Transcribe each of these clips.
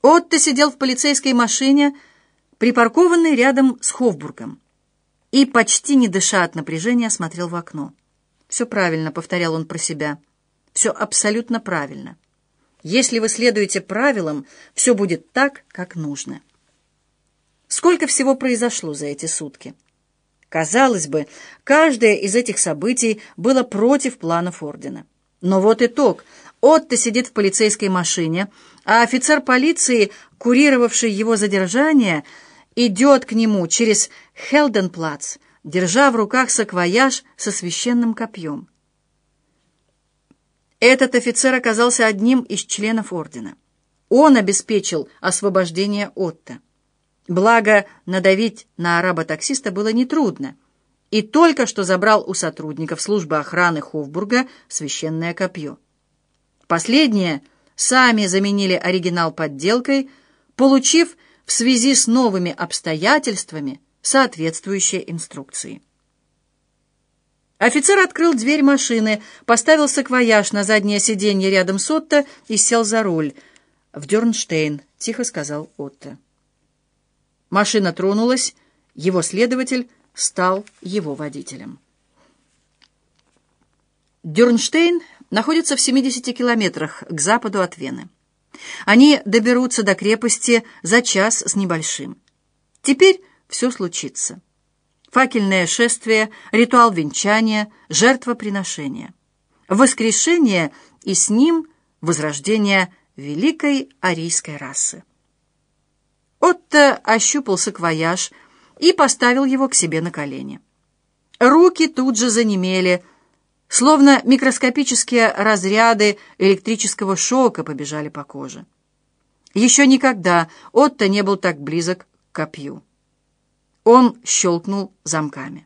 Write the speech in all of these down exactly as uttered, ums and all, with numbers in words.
Отто сидел в полицейской машине, припаркованной рядом с Хофбургом, и, почти не дыша от напряжения, смотрел в окно. «Все правильно», — повторял он про себя. «Все абсолютно правильно. Если вы следуете правилам, все будет так, как нужно». Сколько всего произошло за эти сутки? Казалось бы, каждое из этих событий было против планов ордена. Но вот итог. Отто сидит в полицейской машине, а офицер полиции, курировавший его задержание, идет к нему через Хелденплац, держа в руках саквояж со священным копьем. Этот офицер оказался одним из членов ордена. Он обеспечил освобождение Отто. Благо, надавить на араба-таксиста было нетрудно, и только что забрал у сотрудников службы охраны Хофбурга священное копье. Последние сами заменили оригинал подделкой, получив в связи с новыми обстоятельствами соответствующие инструкции. Офицер открыл дверь машины, поставил саквояж на заднее сиденье рядом с Отто и сел за руль. «В Дернштейн», — тихо сказал Отто. Машина тронулась, его следователь стал его водителем. Дернштейн находится в семидесяти километрах к западу от Вены. Они доберутся до крепости за час с небольшим. Теперь все случится. Факельное шествие, ритуал венчания, жертвоприношение, воскрешение и с ним возрождение великой арийской расы. Отто ощупал саквояж и поставил его к себе на колени. Руки тут же занемели, словно микроскопические разряды электрического шока побежали по коже. Еще никогда Отто не был так близок к копью. Он щелкнул замками.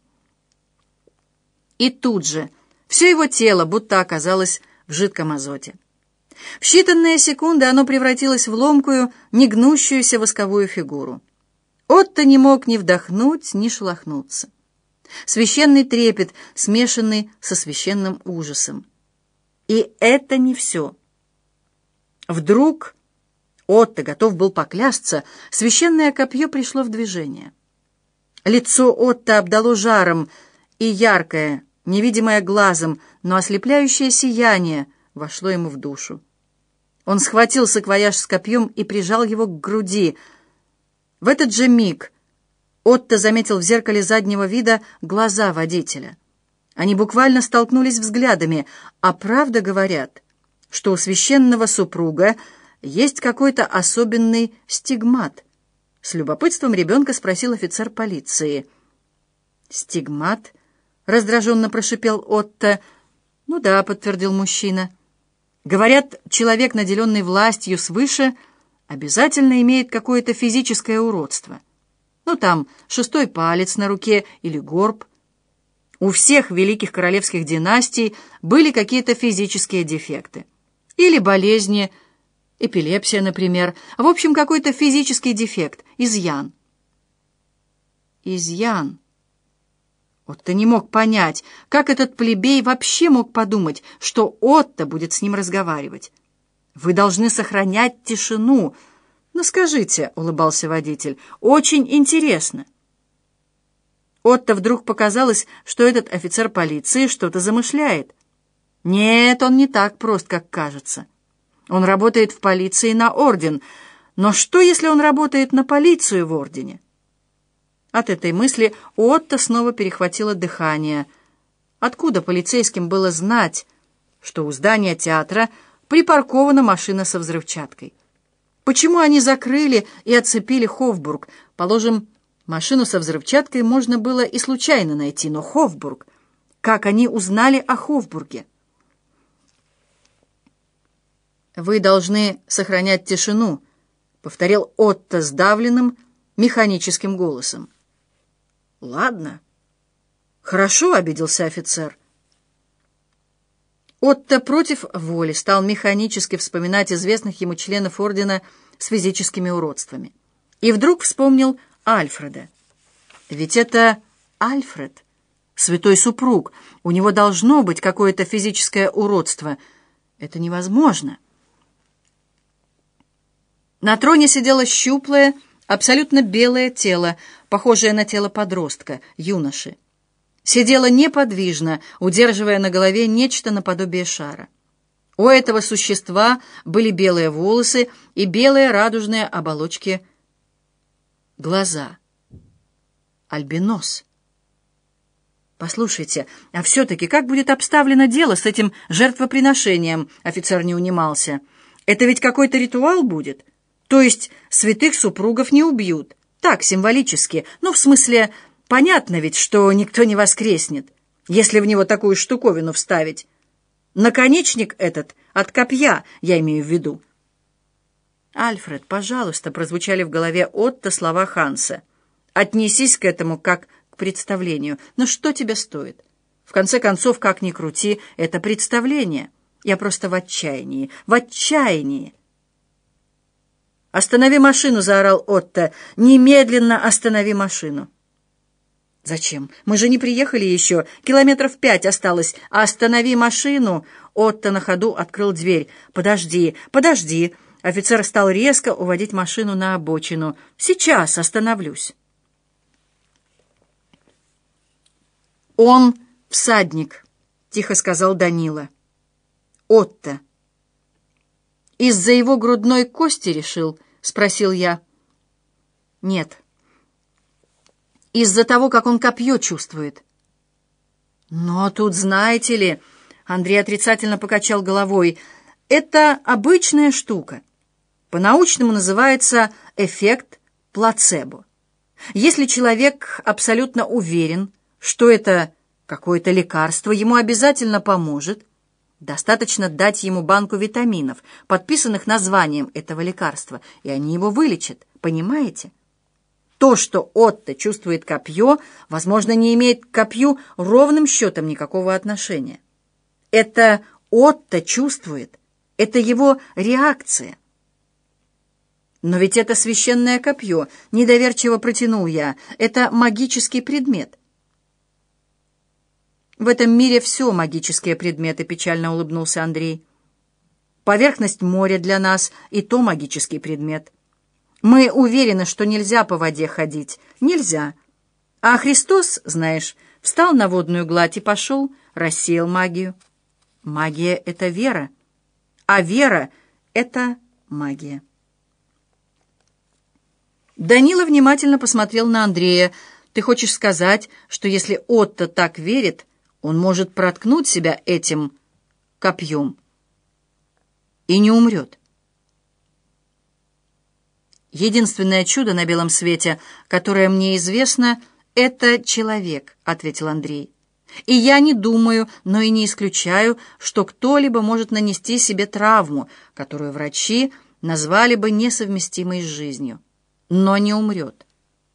И тут же все его тело будто оказалось в жидком азоте. В считанные секунды оно превратилось в ломкую, негнущуюся восковую фигуру. Отто не мог ни вдохнуть, ни шелохнуться. Священный трепет, смешанный со священным ужасом. И это не все. Вдруг, Отто готов был поклясться, священное копье пришло в движение. Лицо Отто обдало жаром, и яркое, невидимое глазом, но ослепляющее сияние вошло ему в душу. Он схватил саквояж с копьем и прижал его к груди. В этот же миг Отто заметил в зеркале заднего вида глаза водителя. Они буквально столкнулись взглядами, а правда говорят, что у священного супруга есть какой-то особенный стигмат. С любопытством ребенка спросил офицер полиции. «Стигмат?» — раздраженно прошипел Отто. «Ну да», — подтвердил мужчина. «Говорят, человек, наделенный властью свыше, обязательно имеет какое-то физическое уродство. Ну там, шестой палец на руке или горб. У всех великих королевских династий были какие-то физические дефекты. Или болезни, эпилепсия, например. В общем, какой-то физический дефект, изъян». «Изъян». Отто не мог понять, как этот плебей вообще мог подумать, что Отто будет с ним разговаривать. «Вы должны сохранять тишину». «Ну, скажите», — улыбался водитель, — «очень интересно». Отто вдруг показалось, что этот офицер полиции что-то замышляет. Нет, он не так прост, как кажется. Он работает в полиции на орден. Но что, если он работает на полицию в ордене? От этой мысли у Отто снова перехватило дыхание. Откуда полицейским было знать, что у здания театра припаркована машина со взрывчаткой? Почему они закрыли и оцепили Хофбург? Положим, машину со взрывчаткой можно было и случайно найти, но Хофбург... Как они узнали о Хофбурге? «Вы должны сохранять тишину», — повторил Отто сдавленным, механическим голосом. «Ладно. Хорошо», — обиделся офицер. Отто против воли стал механически вспоминать известных ему членов ордена с физическими уродствами. И вдруг вспомнил Альфреда. Ведь это Альфред, святой супруг. У него должно быть какое-то физическое уродство. Это невозможно. На троне сидело щуплое, абсолютно белое тело, похожее на тело подростка, юноши. Сидело неподвижно, удерживая на голове нечто наподобие шара. У этого существа были белые волосы и белые радужные оболочки глаза. Альбинос. «Послушайте, а все-таки как будет обставлено дело с этим жертвоприношением?» Офицер не унимался. «Это ведь какой-то ритуал будет? То есть святых супругов не убьют? Так, символически. Ну, в смысле, понятно ведь, что никто не воскреснет, если в него такую штуковину вставить. Наконечник этот от копья, я имею в виду». «Альфред, пожалуйста», — прозвучали в голове Отто слова Ханса. «Отнесись к этому как к представлению. Но что тебе стоит? В конце концов, как ни крути, это представление. Я просто в отчаянии, в отчаянии». «Останови машину!» — заорал Отто. «Немедленно останови машину!» «Зачем? Мы же не приехали еще. Километров пять осталось. Останови машину!» Отто на ходу открыл дверь. «Подожди, подожди!» Офицер стал резко уводить машину на обочину. «Сейчас остановлюсь!» «Он всадник», — тихо сказал Данила. «Отто». «Из-за его грудной кости решил?» — спросил я. «Нет. Из-за того, как он копье чувствует». «Но тут, знаете ли...» — Андрей отрицательно покачал головой. «Это обычная штука. По-научному называется эффект плацебо. Если человек абсолютно уверен, что это какое-то лекарство ему обязательно поможет, достаточно дать ему банку витаминов, подписанных названием этого лекарства, и они его вылечат. Понимаете? То, что Отто чувствует копье, возможно, не имеет к копью ровным счетом никакого отношения. Это Отто чувствует, это его реакция. «Но ведь это священное копье», — недоверчиво протянул я, — «это магический предмет». «В этом мире все магические предметы», — печально улыбнулся Андрей. «Поверхность моря для нас и то магический предмет. Мы уверены, что нельзя по воде ходить. Нельзя. А Христос, знаешь, встал на водную гладь и пошел, рассеял магию. Магия — это вера, а вера — это магия». Данила внимательно посмотрел на Андрея. «Ты хочешь сказать, что если Отто так верит, он может проткнуть себя этим копьем и не умрет?» «Единственное чудо на белом свете, которое мне известно, — это человек», — ответил Андрей. «И я не думаю, но и не исключаю, что кто-либо может нанести себе травму, которую врачи назвали бы несовместимой с жизнью, но не умрет.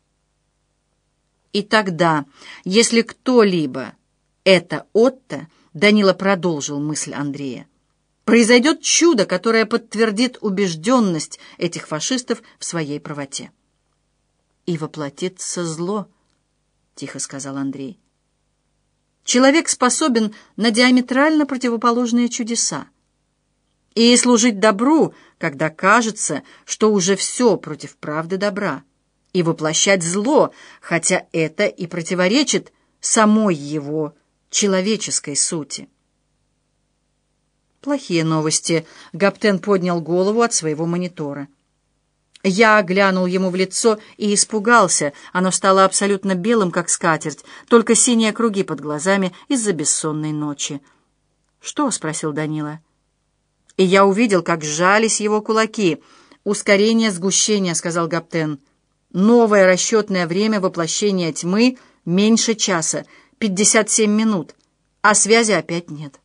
И тогда, если кто-либо это Отто, — Данила продолжил мысль Андрея, — произойдет чудо, которое подтвердит убежденность этих фашистов в своей правоте. «И воплотится зло», — тихо сказал Андрей. «Человек способен на диаметрально противоположные чудеса. И служить добру, когда кажется, что уже все против правды добра, и воплощать зло, хотя это и противоречит самой его человеческой сути». «Плохие новости», — Гаптен поднял голову от своего монитора. Я глянул ему в лицо и испугался. Оно стало абсолютно белым, как скатерть, только синие круги под глазами из-за бессонной ночи. «Что?» — спросил Данила. И я увидел, как сжались его кулаки. «Ускорение сгущения», — сказал Гаптен. «Новое расчетное время воплощения тьмы меньше часа, пятьдесят семь минут, а связи опять нет».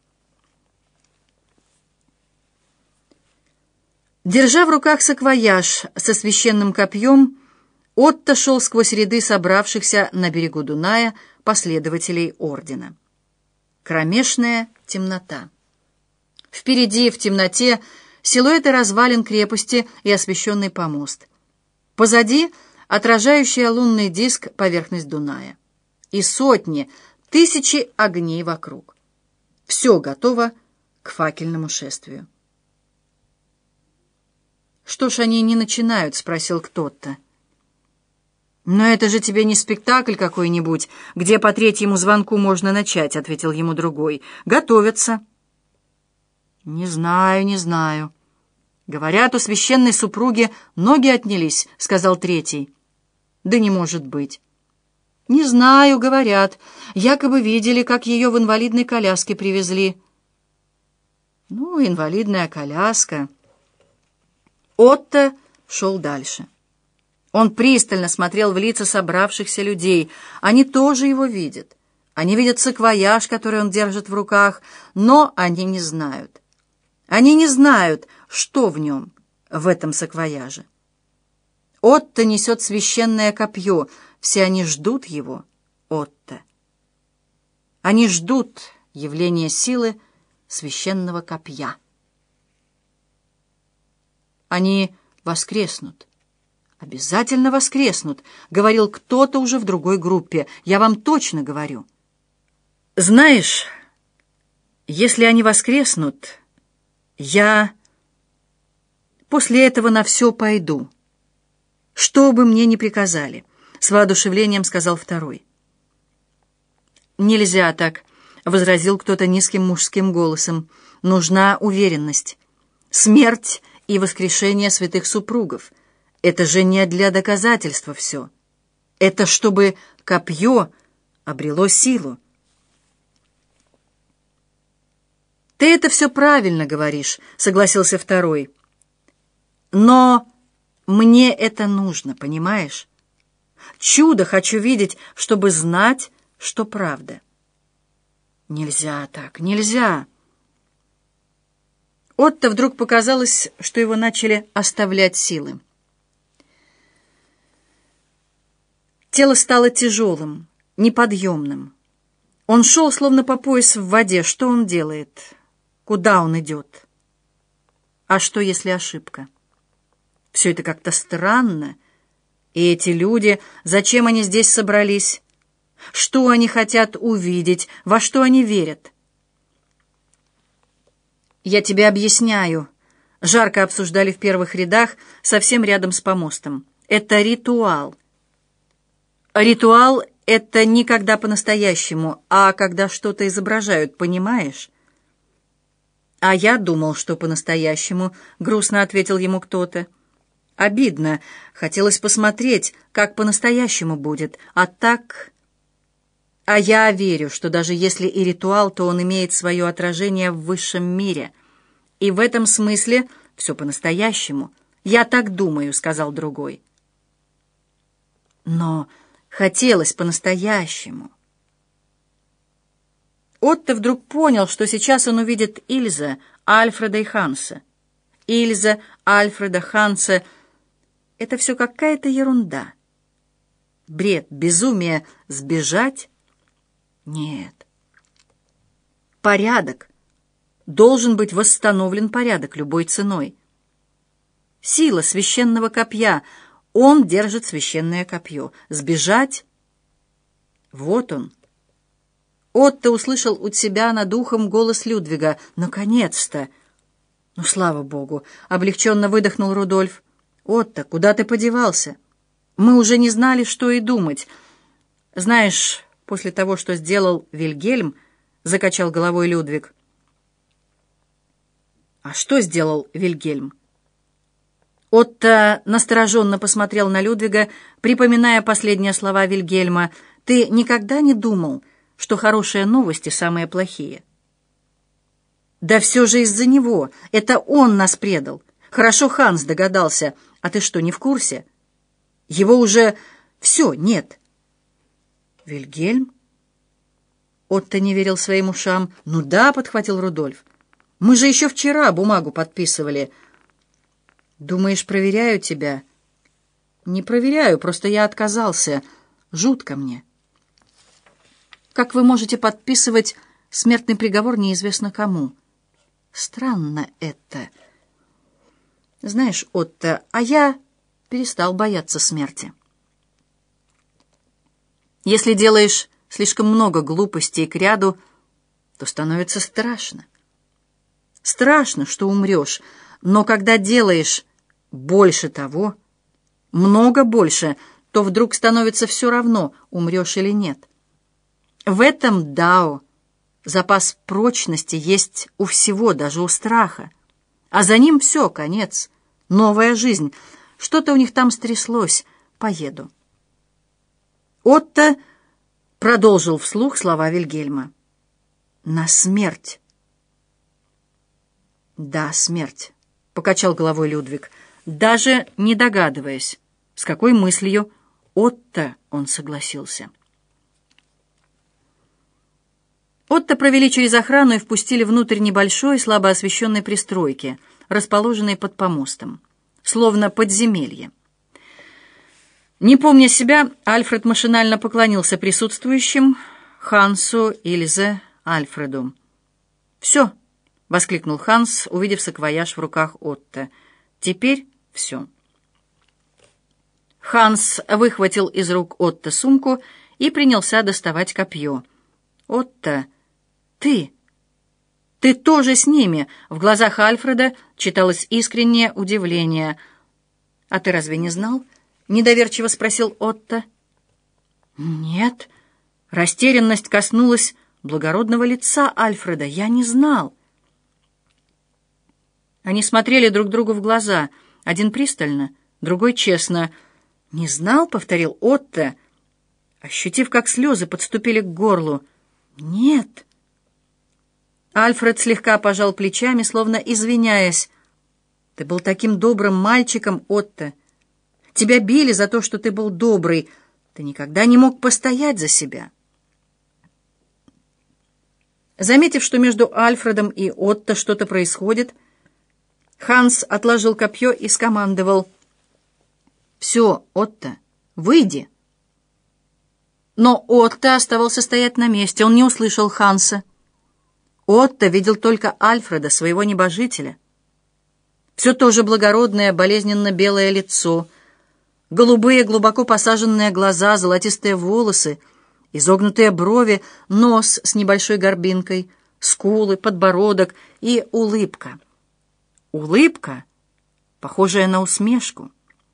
Держа в руках саквояж со священным копьем, Отто шел сквозь ряды собравшихся на берегу Дуная последователей ордена. Кромешная темнота. Впереди, в темноте, силуэты развалин крепости и освещенный помост. Позади — отражающая лунный диск поверхность Дуная. И сотни, тысячи огней вокруг. Все готово к факельному шествию. «Что ж они не начинают?» — спросил кто-то. «Но это же тебе не спектакль какой-нибудь, где по третьему звонку можно начать», — ответил ему другой. «Готовятся». «Не знаю, не знаю. Говорят, у священной супруги ноги отнялись», — сказал третий. «Да не может быть». «Не знаю, говорят. Якобы видели, как ее в инвалидной коляске привезли». «Ну, инвалидная коляска». Отто шел дальше. Он пристально смотрел в лица собравшихся людей. Они тоже его видят. Они видят саквояж, который он держит в руках, но они не знают. Они не знают, что в нем, в этом саквояже. Отто несет священное копье. Все они ждут его, Отто. Они ждут явления силы священного копья. Они воскреснут. «Обязательно воскреснут», — говорил кто-то уже в другой группе. «Я вам точно говорю». «Знаешь, если они воскреснут, я после этого на все пойду, что бы мне ни приказали», — с воодушевлением сказал второй. «Нельзя так», — возразил кто-то низким мужским голосом. «Нужна уверенность. Смерть и воскрешение святых супругов. Это же не для доказательства все. Это чтобы копье обрело силу». «Ты это все правильно говоришь», — согласился второй. «Но мне это нужно, понимаешь? Чудо хочу видеть, чтобы знать, что правда». «Нельзя так, нельзя». Отто вдруг показалось, что его начали оставлять силы. Тело стало тяжелым, неподъемным. Он шел, словно по пояс в воде. Что он делает? Куда он идет? А что, если ошибка? Все это как-то странно. И эти люди, зачем они здесь собрались? Что они хотят увидеть? Во что они верят? «Я тебе объясняю», — жарко обсуждали в первых рядах, совсем рядом с помостом. «Это ритуал». Ритуал — это не когда по-настоящему, а когда что-то изображают, понимаешь? «А я думал, что по-настоящему», — грустно ответил ему кто-то. «Обидно. Хотелось посмотреть, как по-настоящему будет. А так...» «А я верю, что даже если и ритуал, то он имеет свое отражение в высшем мире. И в этом смысле все по-настоящему. Я так думаю», — сказал другой. «Но хотелось по-настоящему». Отто вдруг понял, что сейчас он увидит Ильза, Альфреда и Ханса. Ильза, Альфреда, Ханса — это все какая-то ерунда. Бред, безумие, сбежать? Нет. Порядок. Должен быть восстановлен порядок любой ценой. Сила священного копья. Он держит священное копье. Сбежать? Вот он. Отто услышал у себя над ухом голос Людвига. «Наконец-то!» «Ну, слава богу!» — облегченно выдохнул Рудольф. «Отто, куда ты подевался? Мы уже не знали, что и думать. Знаешь, после того, что сделал Вильгельм, — закачал головой Людвиг». «А что сделал Вильгельм?» Отто настороженно посмотрел на Людвига, припоминая последние слова Вильгельма. «Ты никогда не думал, что хорошие новости самые плохие?» «Да все же из-за него. Это он нас предал. Хорошо Ханс догадался. А ты что, не в курсе? Его уже все, нет». «Вильгельм?» Отто не верил своим ушам. «Ну да», — подхватил Рудольф. «Мы же еще вчера бумагу подписывали». «Думаешь, проверяю тебя?» «Не проверяю, просто я отказался. Жутко мне». «Как вы можете подписывать смертный приговор неизвестно кому?» «Странно это». «Знаешь, Отто, а я перестал бояться смерти». «Если делаешь слишком много глупостей кряду, то становится страшно. Страшно, что умрешь, но когда делаешь больше того, много больше, то вдруг становится все равно, умрешь или нет. В этом дао запас прочности есть у всего, даже у страха. А за ним все, конец, новая жизнь. Что-то у них там стряслось. Поеду. Отто продолжил вслух слова Вильгельма. «На смерть». «Да, смерть», — покачал головой Людвиг, даже не догадываясь, с какой мыслью Отто он согласился. Отто провели через охрану и впустили внутрь небольшой, слабо освещенной пристройки, расположенной под помостом, словно подземелье. Не помня себя, Альфред машинально поклонился присутствующим, Хансу, Ильзе, Альфреду. «Все!» — воскликнул Ханс, увидев саквояж в руках Отто. «Теперь все!» Ханс выхватил из рук Отто сумку и принялся доставать копье. «Отто, ты! Ты тоже с ними!» В глазах Альфреда читалось искреннее удивление. «А ты разве не знал?» — недоверчиво спросил Отто. «Нет». Растерянность коснулась благородного лица Альфреда. «Я не знал». Они смотрели друг другу в глаза, один пристально, другой честно. «Не знал?» — повторил Отто, ощутив, как слезы подступили к горлу. «Нет». Альфред слегка пожал плечами, словно извиняясь. «Ты был таким добрым мальчиком, Отто. Тебя били за то, что ты был добрый. Ты никогда не мог постоять за себя». Заметив, что между Альфредом и Отто что-то происходит, Ханс отложил копье и скомандовал: «Все, Отто, выйди». Но Отто оставался стоять на месте, он не услышал Ханса. Отто видел только Альфреда, своего небожителя. Все то же благородное, болезненно-белое лицо, голубые, глубоко посаженные глаза, золотистые волосы, изогнутые брови, нос с небольшой горбинкой, скулы, подбородок и улыбка. Улыбка, похожая на усмешку.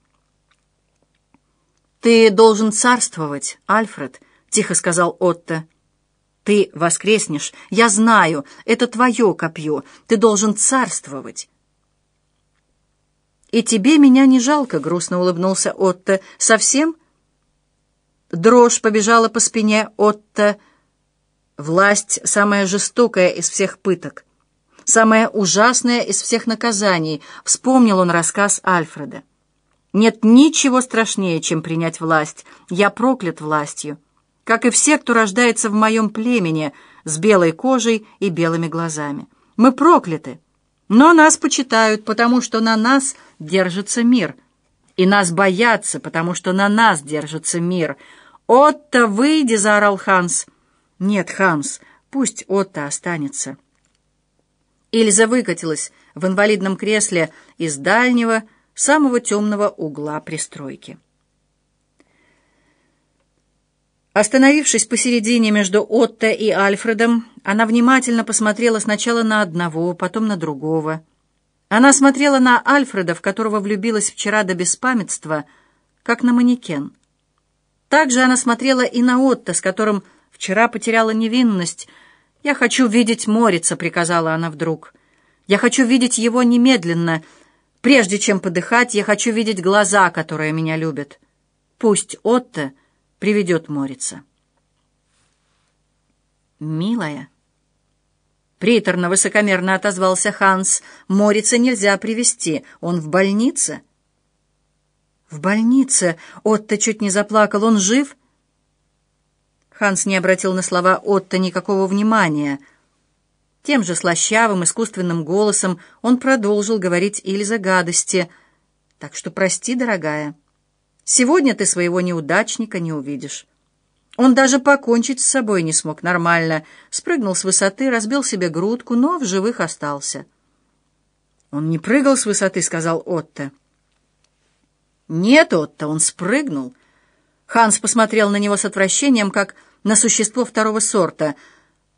«Ты должен царствовать, Альфред», — тихо сказал Отто. «Ты воскреснешь, я знаю, это твое копье, ты должен царствовать». «И тебе меня не жалко», — грустно улыбнулся Отто. «Совсем?» Дрожь побежала по спине Отто. Власть — самая жестокая из всех пыток, самое ужасное из всех наказаний, вспомнил он рассказ Альфреда. Нет ничего страшнее, чем принять власть. Я проклят властью, как и все, кто рождается в моем племени, с белой кожей и белыми глазами. Мы прокляты, но нас почитают, потому что на нас держится мир. И нас боятся, потому что на нас держится мир. «Отто, выйди!» — заорал Ханс. «Нет, Ханс, пусть Отто останется». Ильза выкатилась в инвалидном кресле из дальнего, самого темного угла пристройки. Остановившись посередине между Отто и Альфредом, она внимательно посмотрела сначала на одного, потом на другого. Она смотрела на Альфреда, в которого влюбилась вчера до беспамятства, как на манекен. Также она смотрела и на Отто, с которым вчера потеряла невинность. «Я хочу видеть Морица», — приказала она вдруг. «Я хочу видеть его немедленно. Прежде чем подыхать, я хочу видеть глаза, которые меня любят. Пусть Отто приведет Морица». «Милая», — приторно-высокомерно отозвался Ханс, — «Морица нельзя привести, он в больнице». «В больнице?» — Отто чуть не заплакал. «Он жив?» Ханс не обратил на слова Отто никакого внимания. Тем же слащавым, искусственным голосом он продолжил говорить Ильзе гадости. «Так что прости, дорогая, сегодня ты своего неудачника не увидишь». Он даже покончить с собой не смог нормально. Спрыгнул с высоты, разбил себе грудку, но в живых остался. «Он не прыгал с высоты», — сказал Отто. «Нет, Отто, он спрыгнул». Ханс посмотрел на него с отвращением, как на существо второго сорта.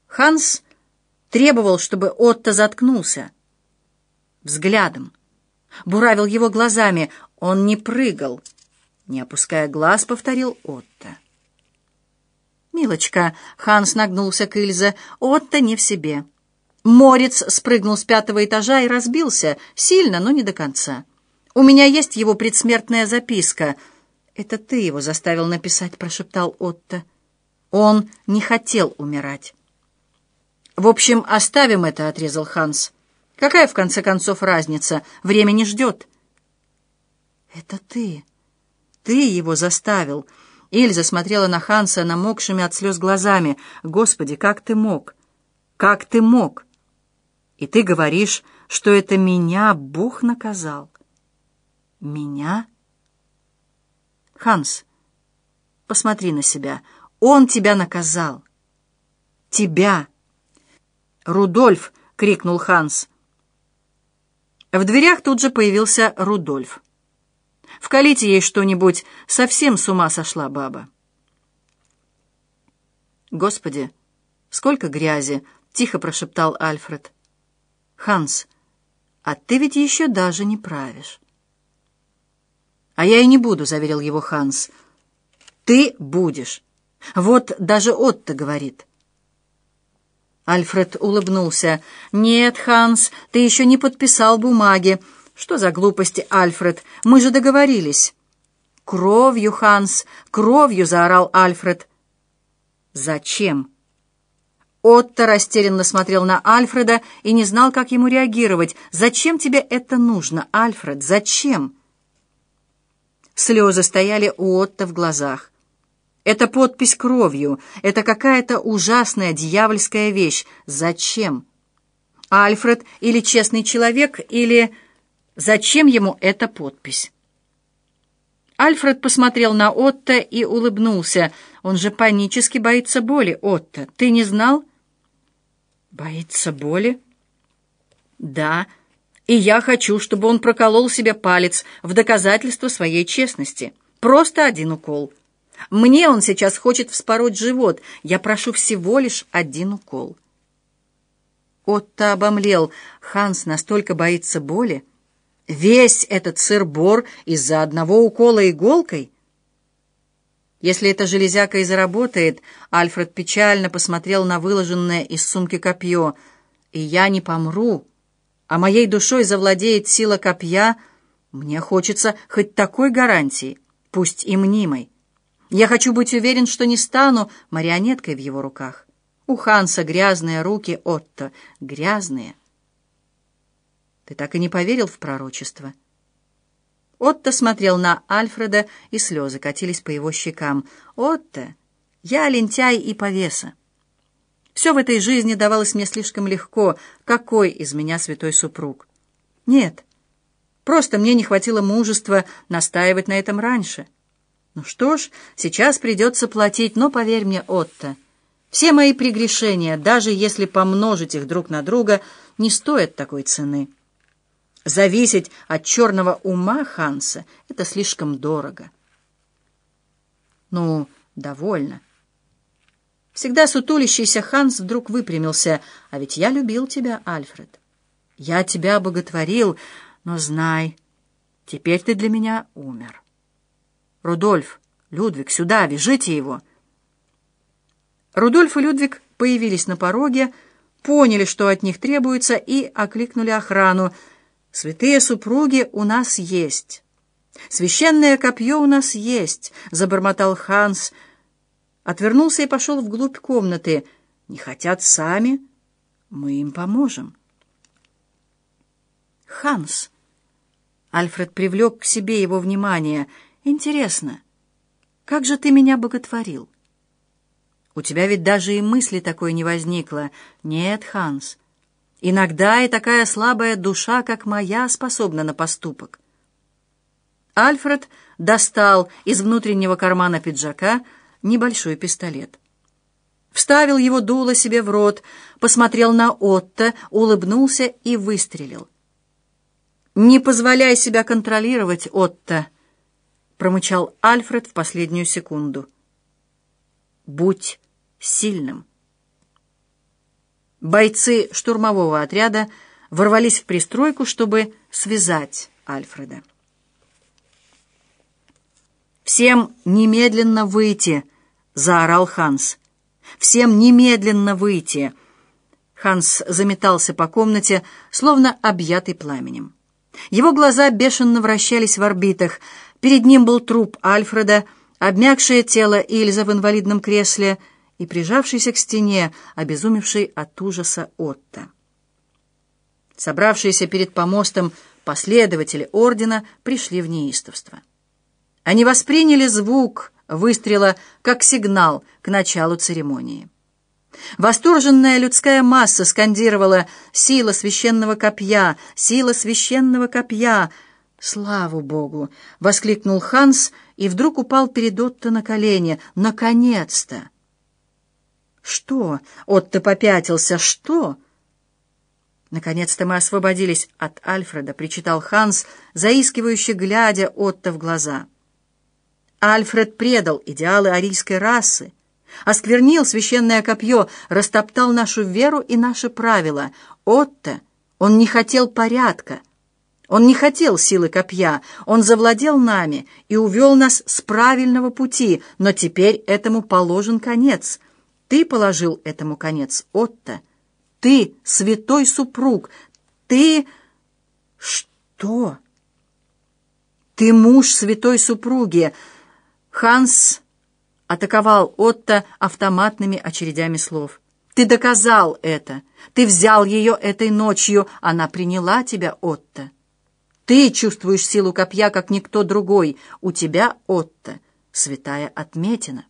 Ханс требовал, чтобы Отто заткнулся. Взглядом. буравил его глазами. Он не прыгал. Не опуская глаз, повторил Отто. «Милочка», — Ханс нагнулся к Ильзе, — «Отто не в себе». Морец спрыгнул с пятого этажа и разбился. Сильно, но не до конца. «У меня есть его предсмертная записка». «Это ты его заставил написать», — прошептал Отто. «Он не хотел умирать». «В общем, оставим это», — отрезал Ханс. «Какая, в конце концов, разница? Время не ждет». «Это ты. Ты его заставил». Ильза смотрела на Ханса намокшими от слез глазами. «Господи, как ты мог? Как ты мог? И ты говоришь, что это меня Бог наказал». «Меня?» «Ханс, посмотри на себя. Он тебя наказал. Тебя!» «Рудольф!» — крикнул Ханс. В дверях тут же появился Рудольф. «Вкалите ей что-нибудь, совсем с ума сошла баба». «Господи, сколько грязи!» — тихо прошептал Альфред. «Ханс, а ты ведь еще даже не правишь». «А я и не буду», — заверил его Ханс. «Ты будешь. Вот даже Отто говорит». Альфред улыбнулся. «Нет, Ханс, ты еще не подписал бумаги». «Что за глупости, Альфред? Мы же договорились». «Кровью, Ханс, кровью!» — заорал Альфред. «Зачем?» Отто растерянно смотрел на Альфреда и не знал, как ему реагировать. «Зачем тебе это нужно, Альфред? Зачем?» Слезы стояли у Отто в глазах. «Это подпись кровью. Это какая-то ужасная дьявольская вещь. Зачем? Альфред или честный человек, или... Зачем ему эта подпись?» Альфред посмотрел на Отто и улыбнулся. «Он же панически боится боли, Отто. Ты не знал?» «Боится боли?» «Да. И я хочу, чтобы он проколол себе палец в доказательство своей честности. Просто один укол. Мне он сейчас хочет вспороть живот. Я прошу всего лишь один укол». Отто обомлел. Ханс настолько боится боли? Весь этот сыр-бор из-за одного укола иголкой? Если эта железяка и заработает, Альфред печально посмотрел на выложенное из сумки копье. «И я не помру, а моей душой завладеет сила копья, мне хочется хоть такой гарантии, пусть и мнимой. Я хочу быть уверен, что не стану марионеткой в его руках. У Ханса грязные руки, Отто, грязные». «Ты так и не поверил в пророчество?» Отто смотрел на Альфреда, и слезы катились по его щекам. «Отто, я лентяй и повеса. Все в этой жизни давалось мне слишком легко. Какой из меня святой супруг? Нет, просто мне не хватило мужества настаивать на этом раньше. Ну что ж, сейчас придется платить, но поверь мне, Отто, все мои прегрешения, даже если помножить их друг на друга, не стоят такой цены. Зависеть от черного ума Ханса — это слишком дорого». «Ну, довольно». Всегда сутулящийся Ханс вдруг выпрямился. «А ведь я любил тебя, Альфред. Я тебя боготворил, но знай, теперь ты для меня умер. Рудольф, Людвиг, сюда, вяжите его». Рудольф и Людвиг появились на пороге, поняли, что от них требуется, и окликнули охрану. «Святые супруги у нас есть. Священное копье у нас есть», — забормотал Ханс. Отвернулся и пошел вглубь комнаты. «Не хотят сами? Мы им поможем». «Ханс», — Альфред привлек к себе его внимание, — «интересно, как же ты меня боготворил? У тебя ведь даже и мысли такой не возникло. Нет, Ханс, иногда и такая слабая душа, как моя, способна на поступок». Альфред достал из внутреннего кармана пиджака небольшой пистолет. Вставил его дуло себе в рот, посмотрел на Отто, улыбнулся и выстрелил. «Не позволяй себя контролировать, Отто», — промычал Альфред в последнюю секунду. «Будь сильным». Бойцы штурмового отряда ворвались в пристройку, чтобы связать Альфреда. «Всем немедленно выйти!» — заорал Ханс. «Всем немедленно выйти!» Ханс заметался по комнате, словно объятый пламенем. Его глаза бешено вращались в орбитах. Перед ним был труп Альфреда, обмякшее тело Ильза в инвалидном кресле и прижавшийся к стене, обезумевший от ужаса Отто. Собравшиеся перед помостом последователи ордена пришли в неистовство. Они восприняли звук выстрела как сигнал к началу церемонии. Восторженная людская масса скандировала «Сила священного копья! Сила священного копья!» «Слава Богу!» — воскликнул Ханс и вдруг упал перед Отто на колени. «Наконец-то!» «Что?» — Отто попятился. «Что?» «Наконец-то мы освободились от Альфреда», — причитал Ханс, заискивающе глядя Отто в глаза. «Альфред предал идеалы арийской расы, осквернил священное копье, растоптал нашу веру и наши правила. Отто, он не хотел порядка, он не хотел силы копья, он завладел нами и увел нас с правильного пути, но теперь этому положен конец. Ты положил этому конец, Отто. Ты святой супруг, ты... Что? Ты муж святой супруги». Ханс атаковал Отто автоматными очередями слов. «Ты доказал это! Ты взял ее этой ночью! Она приняла тебя, Отто! Ты чувствуешь силу копья, как никто другой! У тебя, Отто, святая отметина!»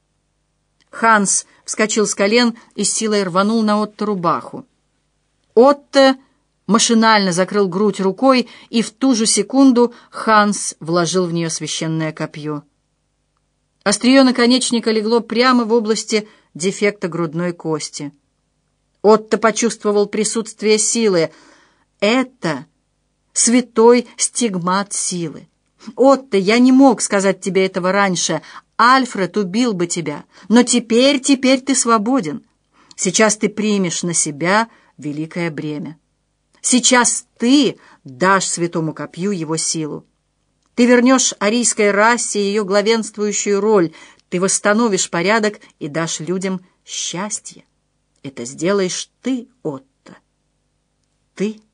Ханс вскочил с колен и с силой рванул на Отто рубаху. Отто машинально закрыл грудь рукой, и в ту же секунду Ханс вложил в нее священное копье. Острие наконечника легло прямо в области дефекта грудной кости. Отто почувствовал присутствие силы. Это святой стигмат силы. Отто, я не мог сказать тебе этого раньше. Альфред убил бы тебя. Но теперь, теперь ты свободен. Сейчас ты примешь на себя великое бремя. Сейчас ты дашь святому копью его силу. Ты вернешь арийской расе ее главенствующую роль. Ты восстановишь порядок и дашь людям счастье. Это сделаешь ты, Отто. Ты.